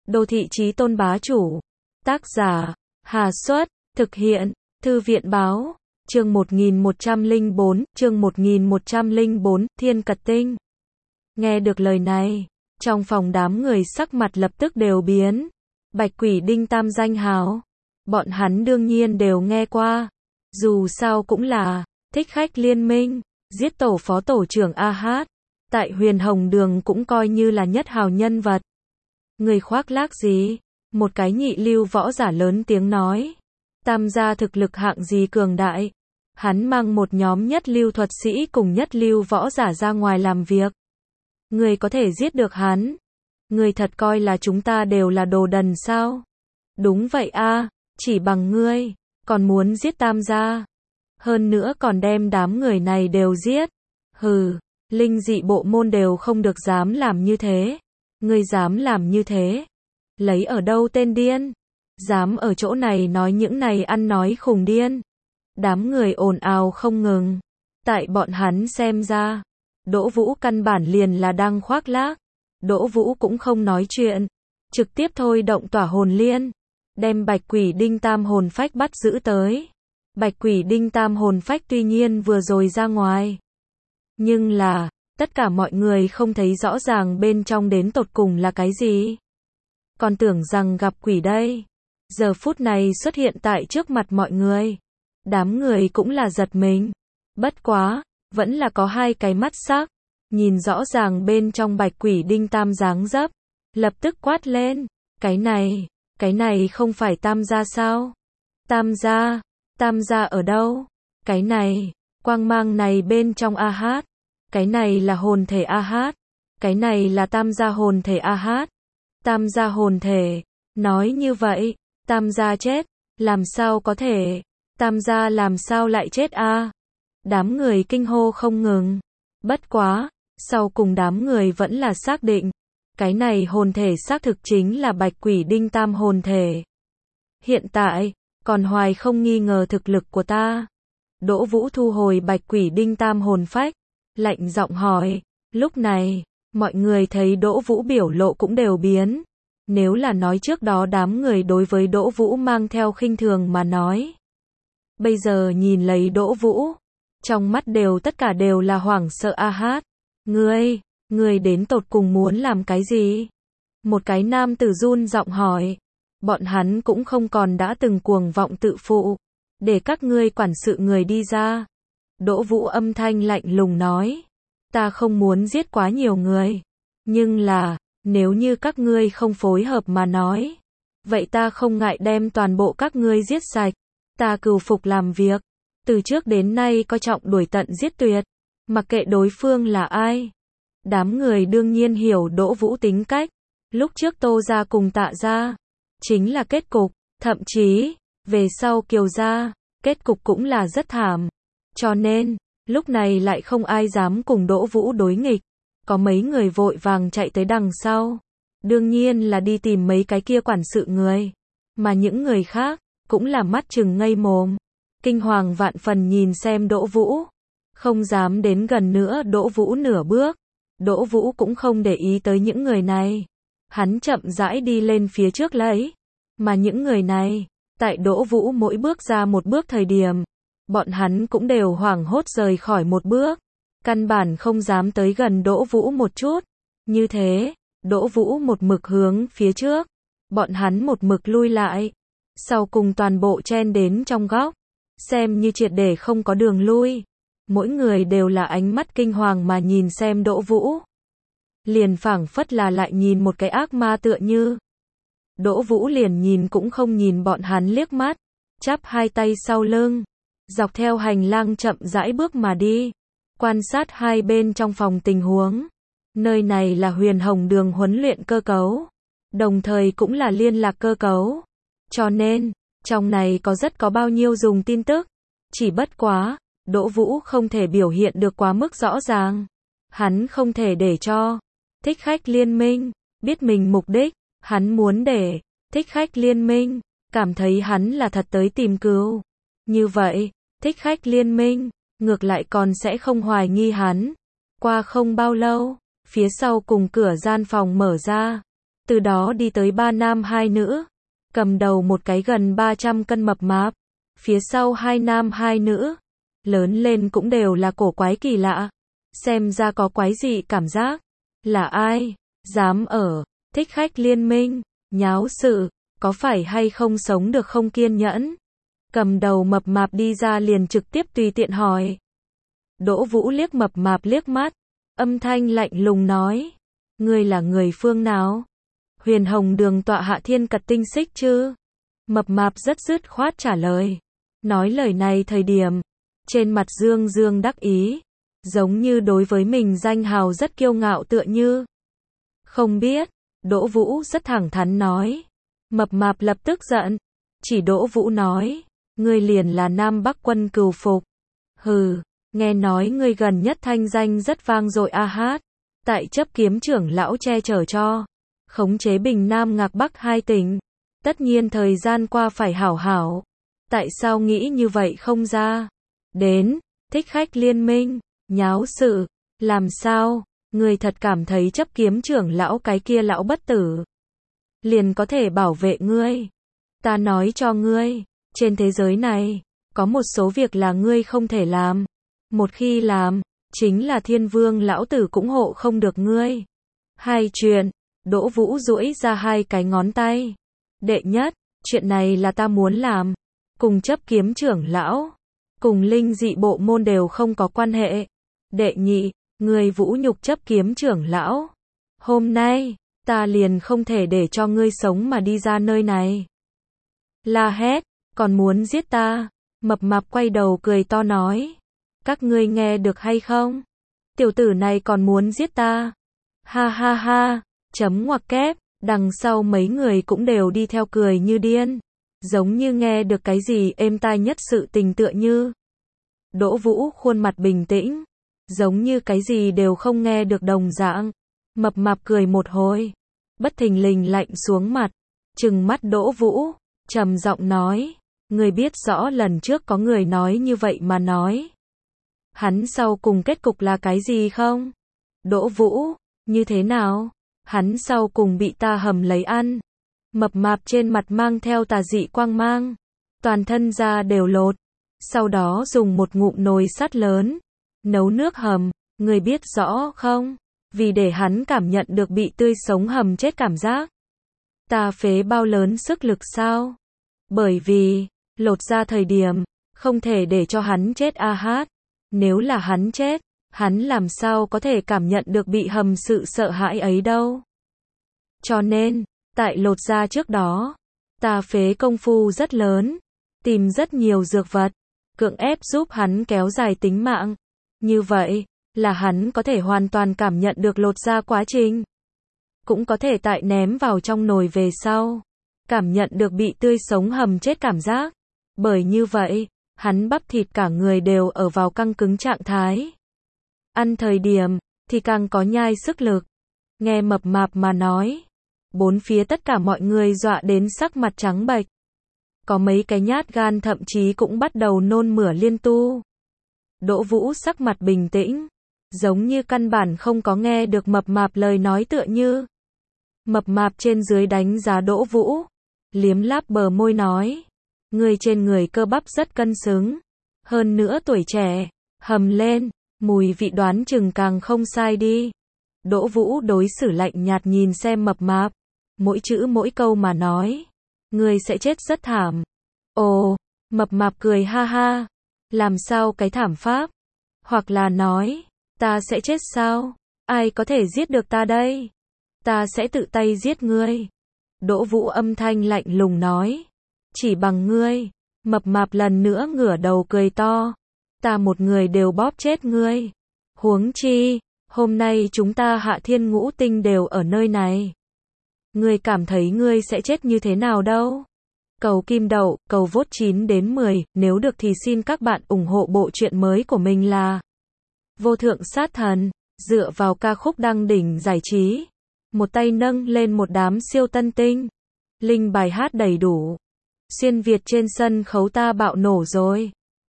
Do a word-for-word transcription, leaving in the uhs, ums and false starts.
Đô thị chí tôn bá chủ. Tác giả, Hà Xuất, thực hiện, Thư viện báo, chương một nghìn một trăm lẻ bốn, chương một nghìn một trăm lẻ bốn, Thiên Cật Tinh. Nghe được lời này, trong phòng đám người sắc mặt lập tức đều biến. Bạch Quỷ Đinh tam danh hào, bọn hắn đương nhiên đều nghe qua. Dù sao cũng là thích khách liên minh, giết tổ phó tổ trưởng A Hát, tại Huyền Hồng Đường cũng coi như là nhất hào nhân vật. Người khoác lác gì? Một cái nhị lưu võ giả lớn tiếng nói. Tam gia thực lực hạng gì cường đại? Hắn mang một nhóm nhất lưu thuật sĩ cùng nhất lưu võ giả ra ngoài làm việc. Người có thể giết được hắn? Người thật coi là chúng ta đều là đồ đần sao? Đúng vậy a, chỉ bằng ngươi, còn muốn giết tam gia. Hơn nữa còn đem đám người này đều giết. Hừ, linh dị bộ môn đều không được dám làm như thế. Ngươi dám làm như thế? Lấy ở đâu tên điên? Dám ở chỗ này nói những này ăn nói khùng điên. Đám người ồn ào không ngừng. Tại bọn hắn xem ra, Đỗ Vũ căn bản liền là đang khoác lác. Đỗ Vũ cũng không nói chuyện, trực tiếp thôi động tỏa hồn liên, đem Bạch Quỷ Đinh tam hồn phách bắt giữ tới. Bạch Quỷ Đinh tam hồn phách tuy nhiên vừa rồi ra ngoài, nhưng là, tất cả mọi người không thấy rõ ràng bên trong đến tột cùng là cái gì. Còn tưởng rằng gặp quỷ đây. Giờ phút này xuất hiện tại trước mặt mọi người. Đám người cũng là giật mình. Bất quá, vẫn là có hai cái mắt sắc. Nhìn rõ ràng bên trong Bạch Quỷ Đinh tam dáng dấp. Lập tức quát lên. Cái này, cái này không phải tam gia sao? Tam gia, tam gia ở đâu? Cái này, quang mang này bên trong A Hát. Cái này là hồn thể A Hát. Cái này là tam gia hồn thể A Hát. Tam gia hồn thể. Nói như vậy, tam gia chết. Làm sao có thể? Tam gia làm sao lại chết a? Đám người kinh hô không ngừng. Bất quá, sau cùng đám người vẫn là xác định. Cái này hồn thể xác thực chính là Bạch Quỷ Đinh tam hồn thể. Hiện tại, còn hoài không nghi ngờ thực lực của ta. Đỗ Vũ thu hồi Bạch Quỷ Đinh tam hồn phách. Lạnh giọng hỏi. Lúc này, mọi người thấy Đỗ Vũ biểu lộ cũng đều biến. Nếu là nói trước đó đám người đối với Đỗ Vũ mang theo khinh thường mà nói. Bây giờ nhìn lấy Đỗ Vũ, trong mắt đều tất cả đều là hoảng sợ A Hát. Ngươi, ngươi đến tột cùng muốn làm cái gì? Một cái nam tử run giọng hỏi. Bọn hắn cũng không còn đã từng cuồng vọng tự phụ. Để các ngươi quản sự người đi ra. Đỗ Vũ âm thanh lạnh lùng nói. Ta không muốn giết quá nhiều người. Nhưng là, nếu như các ngươi không phối hợp mà nói, vậy ta không ngại đem toàn bộ các ngươi giết sạch. Ta cừu phục làm việc. Từ trước đến nay coi trọng đuổi tận giết tuyệt. Mặc kệ đối phương là ai. Đám người đương nhiên hiểu Đỗ Vũ tính cách. Lúc trước Tô gia cùng Tạ gia, chính là kết cục. Thậm chí, về sau Kiều gia, kết cục cũng là rất thảm. Cho nên, lúc này lại không ai dám cùng Đỗ Vũ đối nghịch. Có mấy người vội vàng chạy tới đằng sau. Đương nhiên là đi tìm mấy cái kia quản sự người. Mà những người khác, cũng là mắt trừng ngây mồm. Kinh hoàng vạn phần nhìn xem Đỗ Vũ. Không dám đến gần nữa Đỗ Vũ nửa bước. Đỗ Vũ cũng không để ý tới những người này. Hắn chậm rãi đi lên phía trước lấy. Mà những người này, tại Đỗ Vũ mỗi bước ra một bước thời điểm, bọn hắn cũng đều hoảng hốt rời khỏi một bước. Căn bản không dám tới gần Đỗ Vũ một chút. Như thế, Đỗ Vũ một mực hướng phía trước. Bọn hắn một mực lui lại. Sau cùng toàn bộ chen đến trong góc. Xem như triệt để không có đường lui. Mỗi người đều là ánh mắt kinh hoàng mà nhìn xem Đỗ Vũ. Liền phảng phất là lại nhìn một cái ác ma tựa như. Đỗ Vũ liền nhìn cũng không nhìn bọn hắn liếc mắt. Chắp hai tay sau lưng. Dọc theo hành lang chậm rãi bước mà đi. Quan sát hai bên trong phòng tình huống. Nơi này là Huyền Hồng Đường huấn luyện cơ cấu. Đồng thời cũng là liên lạc cơ cấu. Cho nên, trong này có rất có bao nhiêu dùng tin tức. Chỉ bất quá, Đỗ Vũ không thể biểu hiện được quá mức rõ ràng. Hắn không thể để cho thích khách liên minh biết mình mục đích. Hắn muốn để thích khách liên minh cảm thấy hắn là thật tới tìm cứu. Như vậy, thích khách liên minh ngược lại còn sẽ không hoài nghi hắn. Qua không bao lâu, phía sau cùng cửa gian phòng mở ra. Từ đó đi tới ba nam hai nữ. Cầm đầu một cái gần ba trăm cân mập mạp. Phía sau hai nam hai nữ. Lớn lên cũng đều là cổ quái kỳ lạ. Xem ra có quái dị cảm giác. Là ai? Dám ở Thích Khách Liên Minh nháo sự, có phải hay không sống được không kiên nhẫn? Cầm đầu mập mạp đi ra liền trực tiếp tùy tiện hỏi. Đỗ Vũ liếc mập mạp liếc mắt, âm thanh lạnh lùng nói, ngươi là người phương nào? Huyền Hồng Đường tọa hạ Thiên Cật Tinh Xích chứ? Mập mạp rất dứt khoát trả lời. Nói lời này thời điểm, trên mặt dương dương đắc ý, giống như đối với mình danh hào rất kiêu ngạo tựa như. Không biết, Đỗ Vũ rất thẳng thắn nói. Mập mạp lập tức giận, chỉ Đỗ Vũ nói, ngươi liền là Nam Bắc Quân Cừu Phục. Hừ, nghe nói ngươi gần nhất thanh danh rất vang dội a hát, tại chấp kiếm trưởng lão che chở cho, khống chế Bình Nam Ngạc Bắc hai tỉnh. Tất nhiên thời gian qua phải hảo hảo. Tại sao nghĩ như vậy không ra? Đến, Thích Khách Liên Minh, nháo sự, làm sao? Ngươi thật cảm thấy chấp kiếm trưởng lão cái kia lão bất tử liền có thể bảo vệ ngươi? Ta nói cho ngươi, trên thế giới này, có một số việc là ngươi không thể làm. Một khi làm, chính là Thiên Vương lão tử cũng hộ không được ngươi. Hai chuyện, Đỗ Vũ duỗi ra hai cái ngón tay. Đệ nhất, chuyện này là ta muốn làm, cùng chấp kiếm trưởng lão, cùng linh dị bộ môn đều không có quan hệ. Đệ nhị, ngươi vũ nhục chấp kiếm trưởng lão. Hôm nay, ta liền không thể để cho ngươi sống mà đi ra nơi này. La hét, còn muốn giết ta? Mập mạp quay đầu cười to nói. Các ngươi nghe được hay không? Tiểu tử này còn muốn giết ta. Ha ha ha, chấm ngoặc kép, đằng sau mấy người cũng đều đi theo cười như điên. Giống như nghe được cái gì êm tai nhất sự tình tựa như. Đỗ Vũ khuôn mặt bình tĩnh, giống như cái gì đều không nghe được đồng dạng. Mập mạp cười một hồi, bất thình lình lạnh xuống mặt, trừng mắt Đỗ Vũ, trầm giọng nói, ngươi biết rõ lần trước có người nói như vậy mà nói. Hắn sau cùng kết cục là cái gì không? Đỗ Vũ, như thế nào? Hắn sau cùng bị ta hầm lấy ăn. Mập mạp trên mặt mang theo tà dị quang mang, toàn thân da đều lột, sau đó dùng một ngụm nồi sắt lớn, nấu nước hầm, người biết rõ không? Vì để hắn cảm nhận được bị tươi sống hầm chết cảm giác. Ta phế bao lớn sức lực sao? Bởi vì, lột ra thời điểm, không thể để cho hắn chết a hát. Nếu là hắn chết, hắn làm sao có thể cảm nhận được bị hầm sự sợ hãi ấy đâu. Cho nên, tại lột ra trước đó, ta phế công phu rất lớn, tìm rất nhiều dược vật, cưỡng ép giúp hắn kéo dài tính mạng. Như vậy, là hắn có thể hoàn toàn cảm nhận được lột ra quá trình. Cũng có thể tại ném vào trong nồi về sau, cảm nhận được bị tươi sống hầm chết cảm giác. Bởi như vậy, hắn bắp thịt cả người đều ở vào căng cứng trạng thái. Ăn thời điểm, thì càng có nhai sức lực. Nghe mập mạp mà nói, bốn phía tất cả mọi người dọa đến sắc mặt trắng bệch. Có mấy cái nhát gan thậm chí cũng bắt đầu nôn mửa liên tu. Đỗ Vũ sắc mặt bình tĩnh, giống như căn bản không có nghe được mập mạp lời nói tựa như. Mập mạp trên dưới đánh giá Đỗ Vũ, liếm láp bờ môi nói, người trên người cơ bắp rất cân xứng, hơn nữa tuổi trẻ, hầm lên, mùi vị đoán chừng càng không sai đi. Đỗ Vũ đối xử lạnh nhạt nhìn xem mập mạp, mỗi chữ mỗi câu mà nói, người sẽ chết rất thảm. Ồ, mập mạp cười ha ha, làm sao cái thảm pháp? Hoặc là nói, ta sẽ chết sao? Ai có thể giết được ta đây? Ta sẽ tự tay giết ngươi. Đỗ Vũ âm thanh lạnh lùng nói, chỉ bằng ngươi. Mập mạp lần nữa ngửa đầu cười to, ta một người đều bóp chết ngươi. Huống chi, hôm nay chúng ta Hạ Thiên Ngũ Tinh đều ở nơi này. Ngươi cảm thấy ngươi sẽ chết như thế nào đâu? Cầu kim đậu, cầu vote chín đến mười, nếu được thì xin các bạn ủng hộ bộ truyện mới của mình là Vô Thượng Sát Thần, dựa vào ca khúc đăng đỉnh giải trí. Một tay nâng lên một đám siêu tân tinh. Linh bài hát đầy đủ. Xuyên Việt trên sân khấu ta bạo nổ rồi.